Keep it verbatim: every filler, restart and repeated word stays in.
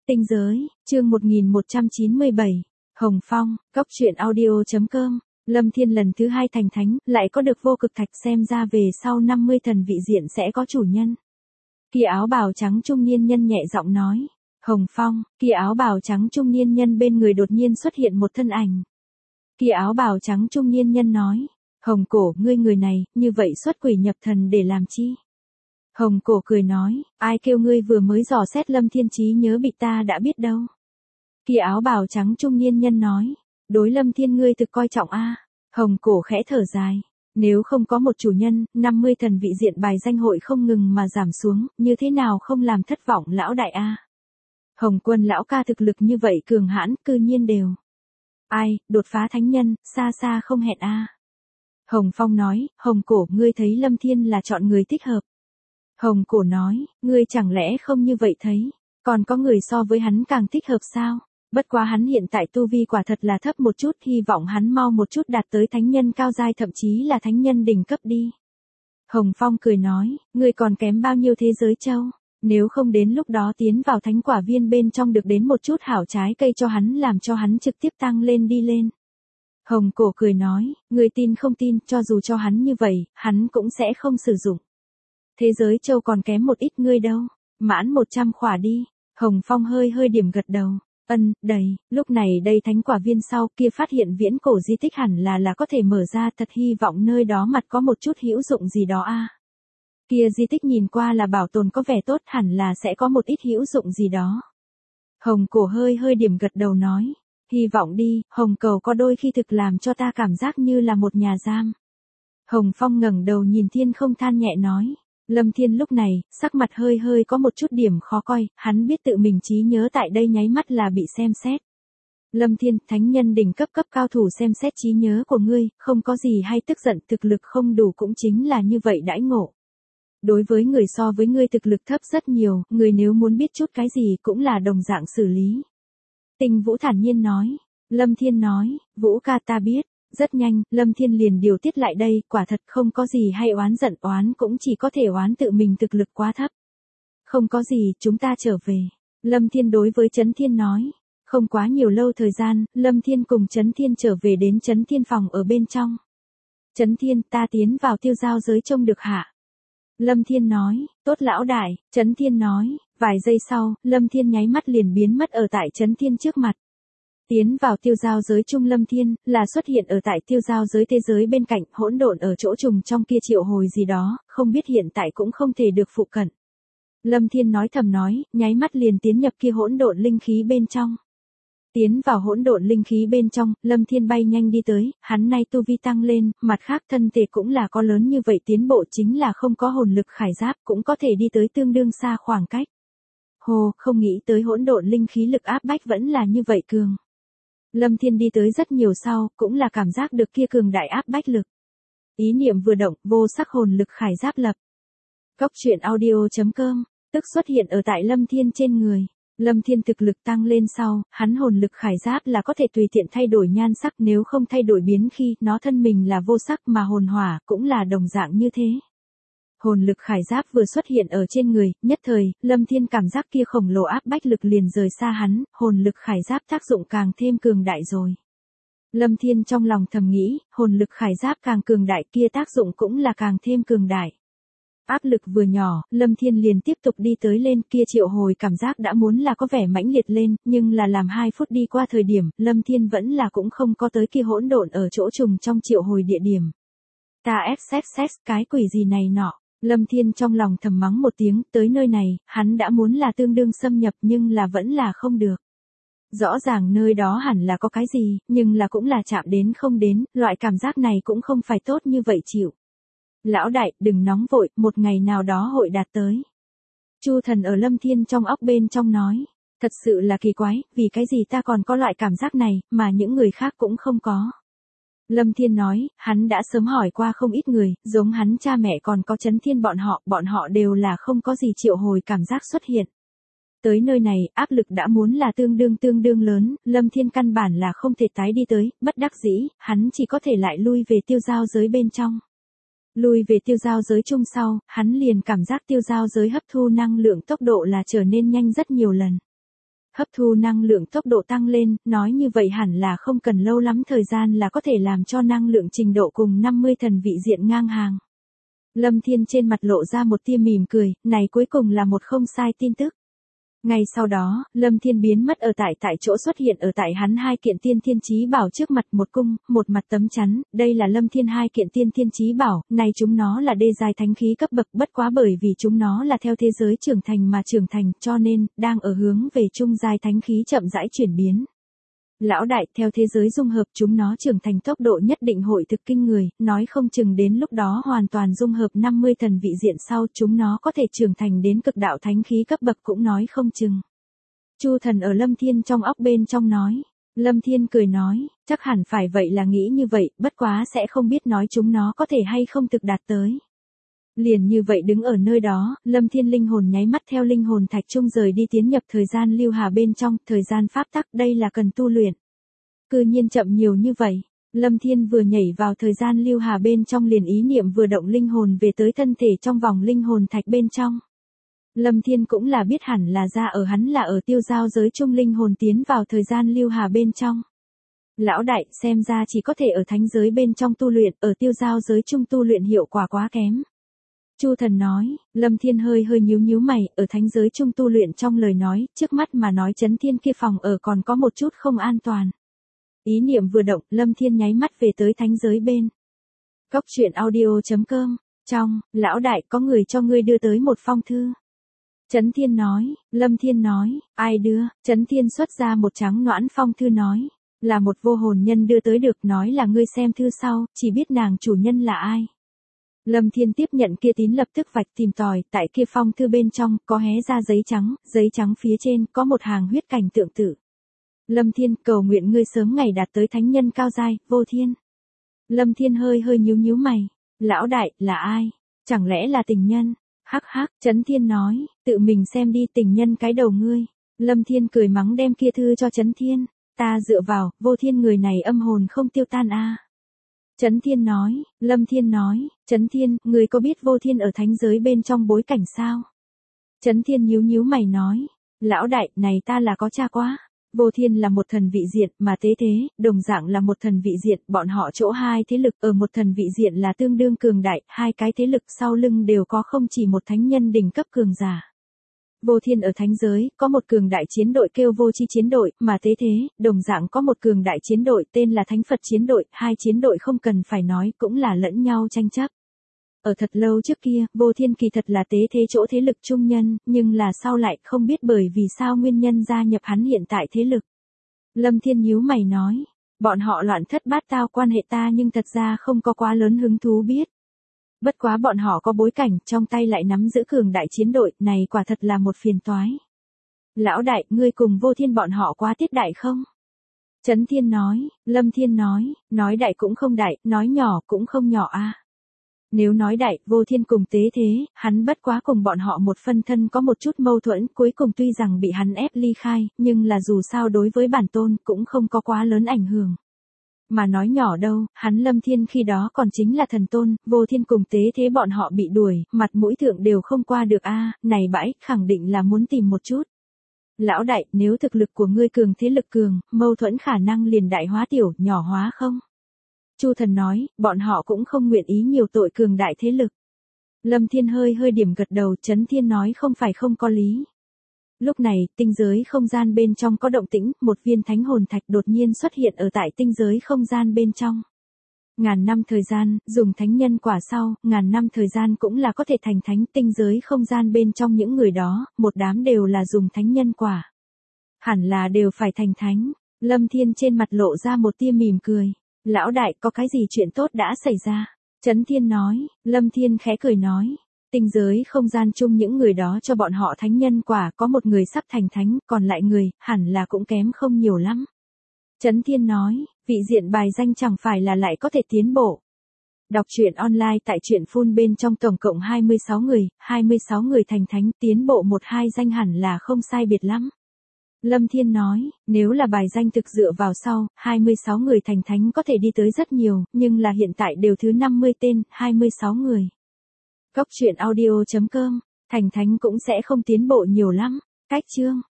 Tinh giới, chương một nghìn một trăm chín mươi bảy, Hồng Phong, cốc truyện audio chấm com. Lâm Thiên lần thứ hai thành thánh, lại có được vô cực thạch, xem ra về sau năm mươi thần vị diện sẽ có chủ nhân. Kia áo bào trắng trung niên nhân nhẹ giọng nói. Hồng Phong, kia áo bào trắng trung niên nhân bên người đột nhiên xuất hiện một thân ảnh. Kia áo bào trắng trung niên nhân nói. Hồng Cổ, ngươi người này, như vậy xuất quỷ nhập thần để làm chi? Hồng Cổ cười nói, ai kêu ngươi vừa mới dò xét Lâm Thiên trí nhớ bị ta đã biết đâu. Kia áo bào trắng trung niên nhân nói, đối Lâm Thiên ngươi thực coi trọng a. Hồng Cổ khẽ thở dài, nếu không có một chủ nhân, năm mươi thần vị diện bài danh hội không ngừng mà giảm xuống, như thế nào không làm thất vọng lão đại a. Hồng Quân lão ca thực lực như vậy cường hãn, cư nhiên đều. Ai, đột phá thánh nhân, xa xa không hẹn a. Hồng Phong nói, Hồng Cổ, ngươi thấy Lâm Thiên là chọn người thích hợp. Hồng Cổ nói, ngươi chẳng lẽ không như vậy thấy, còn có người so với hắn càng thích hợp sao? Bất quá hắn hiện tại tu vi quả thật là thấp một chút, hy vọng hắn mau một chút đạt tới thánh nhân cao giai, thậm chí là thánh nhân đỉnh cấp đi. Hồng Phong cười nói, ngươi còn kém bao nhiêu thế giới châu, nếu không đến lúc đó tiến vào thánh quả viên bên trong được đến một chút hảo trái cây cho hắn, làm cho hắn trực tiếp tăng lên đi lên. Hồng Cổ cười nói, ngươi tin không tin, cho dù cho hắn như vậy, hắn cũng sẽ không sử dụng. Thế giới châu còn kém một ít, ngươi đâu, mãn một trăm khỏa đi. Hồng Phong hơi hơi điểm gật đầu, ân, đầy, lúc này đây thánh quả viên sau kia phát hiện viễn cổ di tích hẳn là là có thể mở ra, thật hy vọng nơi đó mặt có một chút hữu dụng gì đó a. Kia di tích nhìn qua là bảo tồn có vẻ tốt, hẳn là sẽ có một ít hữu dụng gì đó. Hồng Cổ hơi hơi điểm gật đầu nói, hy vọng đi, Hồng Cầu có đôi khi thực làm cho ta cảm giác như là một nhà giam. Hồng Phong ngẩng đầu nhìn thiên không than nhẹ nói. Lâm Thiên lúc này, sắc mặt hơi hơi có một chút điểm khó coi, hắn biết tự mình trí nhớ tại đây nháy mắt là bị xem xét. Lâm Thiên, thánh nhân đỉnh cấp cấp cao thủ xem xét trí nhớ của ngươi, không có gì hay tức giận, thực lực không đủ cũng chính là như vậy đãi ngộ. Đối với người so với ngươi thực lực thấp rất nhiều, người nếu muốn biết chút cái gì cũng là đồng dạng xử lý. Tinh Vũ thản nhiên nói. Lâm Thiên nói, Vũ ca ta biết. Rất nhanh, Lâm Thiên liền điều tiết lại đây, quả thật không có gì hay oán giận, oán cũng chỉ có thể oán tự mình thực lực quá thấp. Không có gì, chúng ta trở về. Lâm Thiên đối với Chấn Thiên nói. Không quá nhiều lâu thời gian, Lâm Thiên cùng Chấn Thiên trở về đến Chấn Thiên phòng ở bên trong. Chấn Thiên, ta tiến vào tiêu giao giới trông được hả? Lâm Thiên nói, tốt lão đại. Chấn Thiên nói, vài giây sau, Lâm Thiên nháy mắt liền biến mất ở tại Chấn Thiên trước mặt. Tiến vào tiêu giao giới trung Lâm Thiên, là xuất hiện ở tại tiêu giao giới thế giới bên cạnh, hỗn độn ở chỗ trùng trong kia triệu hồi gì đó, không biết hiện tại cũng không thể được phụ cận. Lâm Thiên nói thầm nói, nháy mắt liền tiến nhập kia hỗn độn linh khí bên trong. Tiến vào hỗn độn linh khí bên trong, Lâm Thiên bay nhanh đi tới, hắn nay tu vi tăng lên, mặt khác thân thể cũng là có lớn như vậy tiến bộ, chính là không có hồn lực khải giáp cũng có thể đi tới tương đương xa khoảng cách. Hồ, không nghĩ tới hỗn độn linh khí lực áp bách vẫn là như vậy cường. Lâm Thiên đi tới rất nhiều sau, cũng là cảm giác được kia cường đại áp bách lực. Ý niệm vừa động, vô sắc hồn lực khải giáp lập. Cốc truyện audio chấm com, tức xuất hiện ở tại Lâm Thiên trên người. Lâm Thiên thực lực tăng lên sau, hắn hồn lực khải giáp là có thể tùy tiện thay đổi nhan sắc, nếu không thay đổi biến khi nó thân mình là vô sắc, mà hồn hỏa cũng là đồng dạng như thế. Hồn lực khải giáp vừa xuất hiện ở trên người, nhất thời, Lâm Thiên cảm giác kia khổng lồ áp bách lực liền rời xa hắn, hồn lực khải giáp tác dụng càng thêm cường đại rồi. Lâm Thiên trong lòng thầm nghĩ, hồn lực khải giáp càng cường đại kia tác dụng cũng là càng thêm cường đại. Áp lực vừa nhỏ, Lâm Thiên liền tiếp tục đi tới lên, kia triệu hồi cảm giác đã muốn là có vẻ mãnh liệt lên, nhưng là làm hai phút đi qua thời điểm, Lâm Thiên vẫn là cũng không có tới kia hỗn độn ở chỗ trùng trong triệu hồi địa điểm. Ta ép xét xét cái quỷ gì này nọ. Lâm Thiên trong lòng thầm mắng một tiếng, tới nơi này, hắn đã muốn là tương đương xâm nhập nhưng là vẫn là không được. Rõ ràng nơi đó hẳn là có cái gì, nhưng là cũng là chạm đến không đến, loại cảm giác này cũng không phải tốt như vậy chịu. Lão đại, đừng nóng vội, một ngày nào đó hội đạt tới. Chu Thần ở Lâm Thiên trong óc bên trong nói, thật sự là kỳ quái, vì cái gì ta còn có loại cảm giác này, mà những người khác cũng không có. Lâm Thiên nói, hắn đã sớm hỏi qua không ít người, giống hắn cha mẹ còn có Chấn Thiên bọn họ, bọn họ đều là không có gì triệu hồi cảm giác xuất hiện. Tới nơi này, áp lực đã muốn là tương đương tương đương lớn, Lâm Thiên căn bản là không thể tái đi tới, bất đắc dĩ, hắn chỉ có thể lại lui về tiêu giao giới bên trong. Lui về tiêu giao giới chung sau, hắn liền cảm giác tiêu giao giới hấp thu năng lượng tốc độ là trở nên nhanh rất nhiều lần. hấp thu năng lượng tốc độ tăng lên, nói như vậy hẳn là không cần lâu lắm thời gian là có thể làm cho năng lượng trình độ cùng năm mươi thần vị diện ngang hàng. Lâm Thiên trên mặt lộ ra một tia mỉm cười, này cuối cùng là một không sai tin tức. Ngay sau đó, Lâm Thiên biến mất ở tại tại chỗ xuất hiện ở tại hắn hai kiện tiên thiên chí bảo trước mặt, một cung, một mặt tấm chắn, đây là Lâm Thiên hai kiện tiên thiên chí bảo, này chúng nó là đê giai thánh khí cấp bậc, bất quá bởi vì chúng nó là theo thế giới trưởng thành mà trưởng thành, cho nên, đang ở hướng về trung giai thánh khí chậm rãi chuyển biến. Lão đại, theo thế giới dung hợp chúng nó trưởng thành tốc độ nhất định hội thực kinh người, nói không chừng đến lúc đó hoàn toàn dung hợp năm mươi thần vị diện sau chúng nó có thể trưởng thành đến cực đạo thánh khí cấp bậc cũng nói không chừng. Chu Thần ở Lâm Thiên trong óc bên trong nói. Lâm Thiên cười nói, chắc hẳn phải vậy là nghĩ như vậy, bất quá sẽ không biết nói chúng nó có thể hay không thực đạt tới. Liền như vậy đứng ở nơi đó, Lâm Thiên linh hồn nháy mắt theo linh hồn thạch trung rời đi tiến nhập thời gian lưu hà bên trong, thời gian pháp tắc đây là cần tu luyện. Cư nhiên chậm nhiều như vậy, Lâm Thiên vừa nhảy vào thời gian lưu hà bên trong liền ý niệm vừa động linh hồn về tới thân thể trong vòng linh hồn thạch bên trong. Lâm Thiên cũng là biết hẳn là ra ở hắn là ở tiêu giao giới trung linh hồn tiến vào thời gian lưu hà bên trong. Lão đại, xem ra chỉ có thể ở thánh giới bên trong tu luyện, ở tiêu giao giới trung tu luyện hiệu quả quá kém. Chu Thần nói, Lâm Thiên hơi hơi nhíu nhíu mày, ở thánh giới trung tu luyện trong lời nói, trước mắt mà nói Chấn Thiên kia phòng ở còn có một chút không an toàn. Ý niệm vừa động, Lâm Thiên nháy mắt về tới thánh giới bên. Cốc truyện audio chấm com, trong, lão đại có người cho ngươi đưa tới một phong thư. Chấn Thiên nói, Lâm Thiên nói, ai đưa, Chấn Thiên xuất ra một trắng noãn phong thư nói, là một vô hồn nhân đưa tới được nói là ngươi xem thư sau, chỉ biết nàng chủ nhân là ai. Lâm Thiên tiếp nhận kia tín lập tức vạch tìm tòi, tại kia phong thư bên trong, có hé ra giấy trắng, giấy trắng phía trên, có một hàng huyết cảnh tượng tự. Lâm Thiên, cầu nguyện ngươi sớm ngày đạt tới thánh nhân cao giai, vô thiên. Lâm Thiên hơi hơi nhíu nhíu mày, lão đại, là ai? Chẳng lẽ là tình nhân? Hắc hắc, Chấn Thiên nói, tự mình xem đi tình nhân cái đầu ngươi. Lâm Thiên cười mắng đem kia thư cho Chấn Thiên, ta dựa vào, vô thiên người này âm hồn không tiêu tan a. À. Chấn Thiên nói, Lâm Thiên nói, Chấn Thiên, người có biết vô thiên ở thánh giới bên trong bối cảnh sao? Chấn Thiên nhíu nhíu mày nói, lão đại, này ta là có cha quá. Vô thiên là một thần vị diện, mà tế thế, đồng dạng là một thần vị diện, bọn họ chỗ hai thế lực ở một thần vị diện là tương đương cường đại, hai cái thế lực sau lưng đều có không chỉ một thánh nhân đỉnh cấp cường giả. Vô thiên ở thánh giới, có một cường đại chiến đội kêu vô chi chiến đội, mà tế thế, đồng dạng có một cường đại chiến đội tên là thánh Phật chiến đội, hai chiến đội không cần phải nói cũng là lẫn nhau tranh chấp. Ở thật lâu trước kia, vô thiên kỳ thật là tế thế chỗ thế lực trung nhân, nhưng là sau lại không biết bởi vì sao nguyên nhân gia nhập hắn hiện tại thế lực. Lâm Thiên nhíu mày nói, bọn họ loạn thất bát tao quan hệ ta nhưng thật ra không có quá lớn hứng thú biết. Bất quá bọn họ có bối cảnh, trong tay lại nắm giữ cường đại chiến đội, này quả thật là một phiền toái. Lão đại, ngươi cùng vô thiên bọn họ quá tiết đại không? Chấn Thiên nói, Lâm Thiên nói, nói đại cũng không đại, nói nhỏ cũng không nhỏ a. À. Nếu nói đại, vô thiên cùng tế thế, hắn bất quá cùng bọn họ một phân thân có một chút mâu thuẫn, cuối cùng tuy rằng bị hắn ép ly khai, nhưng là dù sao đối với bản tôn cũng không có quá lớn ảnh hưởng. Mà nói nhỏ đâu, hắn Lâm Thiên khi đó còn chính là thần tôn, vô thiên cùng tế thế bọn họ bị đuổi, mặt mũi thượng đều không qua được a, à, này bãi, khẳng định là muốn tìm một chút. Lão đại, nếu thực lực của ngươi cường thế lực cường, mâu thuẫn khả năng liền đại hóa tiểu, nhỏ hóa không? Chu Thần nói, bọn họ cũng không nguyện ý nhiều tội cường đại thế lực. Lâm Thiên hơi hơi điểm gật đầu, Chấn Thiên nói không phải không có lý. Lúc này, tinh giới không gian bên trong có động tĩnh, một viên thánh hồn thạch đột nhiên xuất hiện ở tại tinh giới không gian bên trong. Ngàn năm thời gian, dùng thánh nhân quả sau, ngàn năm thời gian cũng là có thể thành thánh, tinh giới không gian bên trong những người đó, một đám đều là dùng thánh nhân quả. Hẳn là đều phải thành thánh. Lâm Thiên trên mặt lộ ra một tia mỉm cười. Lão đại, có cái gì chuyện tốt đã xảy ra? Chấn Thiên nói, Lâm Thiên khẽ cười nói. Tinh giới không gian chung những người đó cho bọn họ thánh nhân quả, có một người sắp thành thánh, còn lại người, hẳn là cũng kém không nhiều lắm. Chấn Thiên nói, vị diện bài danh chẳng phải là lại có thể tiến bộ. Đọc truyện online tại truyện phun bên trong tổng cộng hai mươi sáu người, hai mươi sáu người thành thánh, tiến bộ một hai danh hẳn là không sai biệt lắm. Lâm Thiên nói, nếu là bài danh thực dựa vào sau, hai mươi sáu người thành thánh có thể đi tới rất nhiều, nhưng là hiện tại đều thứ năm mươi tên, hai mươi sáu người. Cốc truyện audio chấm com, thành thánh cũng sẽ không tiến bộ nhiều lắm. Cách chương